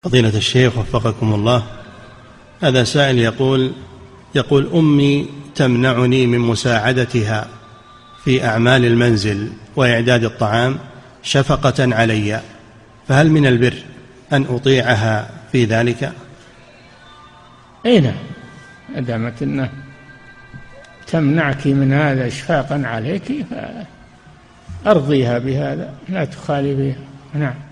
فضيلة الشيخ وفقكم الله، هذا سائل يقول أمي تمنعني من مساعدتها في أعمال المنزل وإعداد الطعام شفقة علي، فهل من البر أن أطيعها في ذلك؟ أي نعم، دامت أنه تمنعك من هذا إشفاقا عليك فأرضيها بهذا، لا تخالفيها. نعم.